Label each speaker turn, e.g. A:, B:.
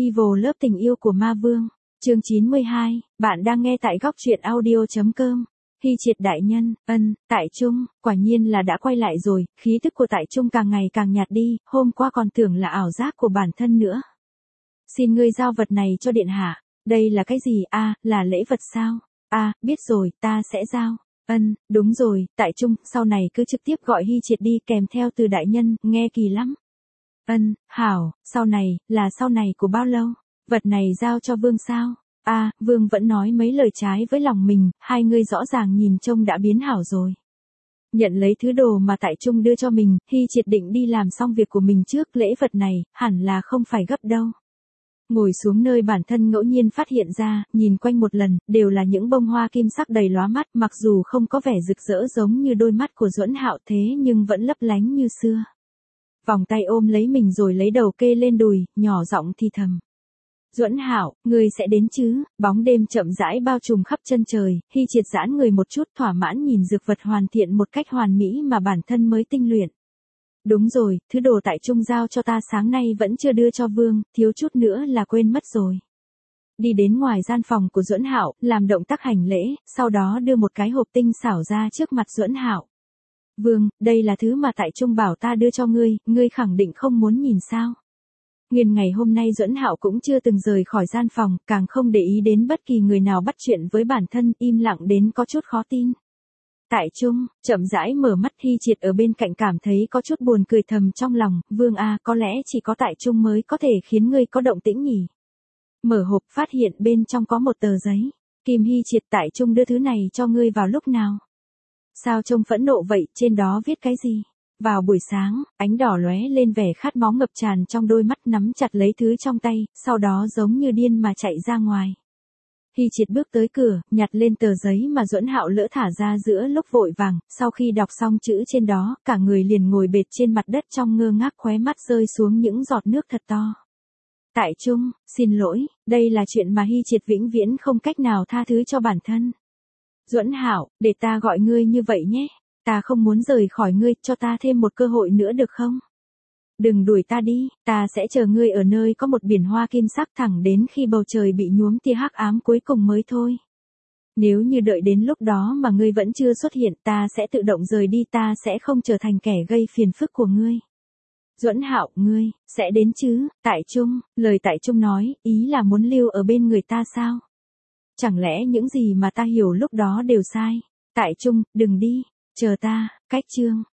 A: Evil Love tình yêu của ma vương. Chương 92, bạn đang nghe tại góc truyện audio.com. Hy Triệt đại nhân, Tại Trung, quả nhiên là đã quay lại rồi, khí tức của Tại Trung càng ngày càng nhạt đi, hôm qua còn tưởng là ảo giác của bản thân nữa. Xin ngươi giao vật này cho điện hạ, đây là cái gì là lễ vật sao? Biết rồi, ta sẽ giao. Đúng rồi, Tại Trung, sau này cứ trực tiếp gọi Hy Triệt đi kèm theo từ đại nhân, nghe kỳ lắm. Hảo, sau này của bao lâu? Vật này giao cho vương sao? Vương vẫn nói mấy lời trái với lòng mình, hai người rõ ràng nhìn trông đã biến hảo rồi. Nhận lấy thứ đồ mà Tại Trung đưa cho mình, Hy Triệt định đi làm xong việc của mình trước, lễ vật này, hẳn là không phải gấp đâu. Ngồi xuống nơi bản thân ngẫu nhiên phát hiện ra, nhìn quanh một lần, đều là những bông hoa kim sắc đầy lóa mắt, mặc dù không có vẻ rực rỡ giống như đôi mắt của Duẫn Hạo thế nhưng vẫn lấp lánh như xưa. Vòng tay ôm lấy mình rồi lấy đầu kê lên đùi, nhỏ giọng thì thầm. Duẫn Hạo, ngươi sẽ đến chứ? Bóng đêm chậm rãi bao trùm khắp chân trời, Hy Triệt giãn người một chút thỏa mãn nhìn dược vật hoàn thiện một cách hoàn mỹ mà bản thân mới tinh luyện. Đúng rồi, thứ đồ Tại Trung giao cho ta sáng nay vẫn chưa đưa cho vương, thiếu chút nữa là quên mất rồi. Đi đến ngoài gian phòng của Duẫn Hạo, làm động tác hành lễ, sau đó đưa một cái hộp tinh xảo ra trước mặt Duẫn Hạo. Vương, đây là thứ mà Tại Trung bảo ta đưa cho ngươi khẳng định không muốn nhìn sao? Nguyên ngày hôm nay Duẫn Hạo cũng chưa từng rời khỏi gian phòng, càng không để ý đến bất kỳ người nào bắt chuyện với bản thân, im lặng đến có chút khó tin. Tại Trung, chậm rãi mở mắt, Hy Triệt ở bên cạnh cảm thấy có chút buồn cười thầm trong lòng, Vương có lẽ chỉ có Tại Trung mới có thể khiến ngươi có động tĩnh nhỉ. Mở hộp phát hiện bên trong có một tờ giấy. Kim Hy Triệt, Tại Trung đưa thứ này cho ngươi vào lúc nào? Sao trông phẫn nộ vậy, trên đó viết cái gì? Vào buổi sáng, ánh đỏ lóe lên vẻ khát máu ngập tràn trong đôi mắt, nắm chặt lấy thứ trong tay, sau đó giống như điên mà chạy ra ngoài. Hy Triệt bước tới cửa, nhặt lên tờ giấy mà Duẫn Hạo lỡ thả ra giữa lúc vội vàng, sau khi đọc xong chữ trên đó, cả người liền ngồi bệt trên mặt đất trong ngơ ngác, khóe mắt rơi xuống những giọt nước thật to. Tại Trung, xin lỗi, đây là chuyện mà Hy Triệt vĩnh viễn không cách nào tha thứ cho bản thân. Duẫn Hạo, để ta gọi ngươi như vậy nhé. Ta không muốn rời khỏi ngươi, cho ta thêm một cơ hội nữa được không? Đừng đuổi ta đi, ta sẽ chờ ngươi ở nơi có một biển hoa kim sắc thẳng đến khi bầu trời bị nhuốm tia hắc ám cuối cùng mới thôi. Nếu như đợi đến lúc đó mà ngươi vẫn chưa xuất hiện, ta sẽ tự động rời đi, ta sẽ không trở thành kẻ gây phiền phức của ngươi. Duẫn Hạo, ngươi sẽ đến chứ? Tại Trung, lời Tại Trung nói, ý là muốn lưu ở bên người ta sao? Chẳng lẽ những gì mà ta hiểu lúc đó đều sai? Tại Trung, đừng đi, chờ ta. Cách chương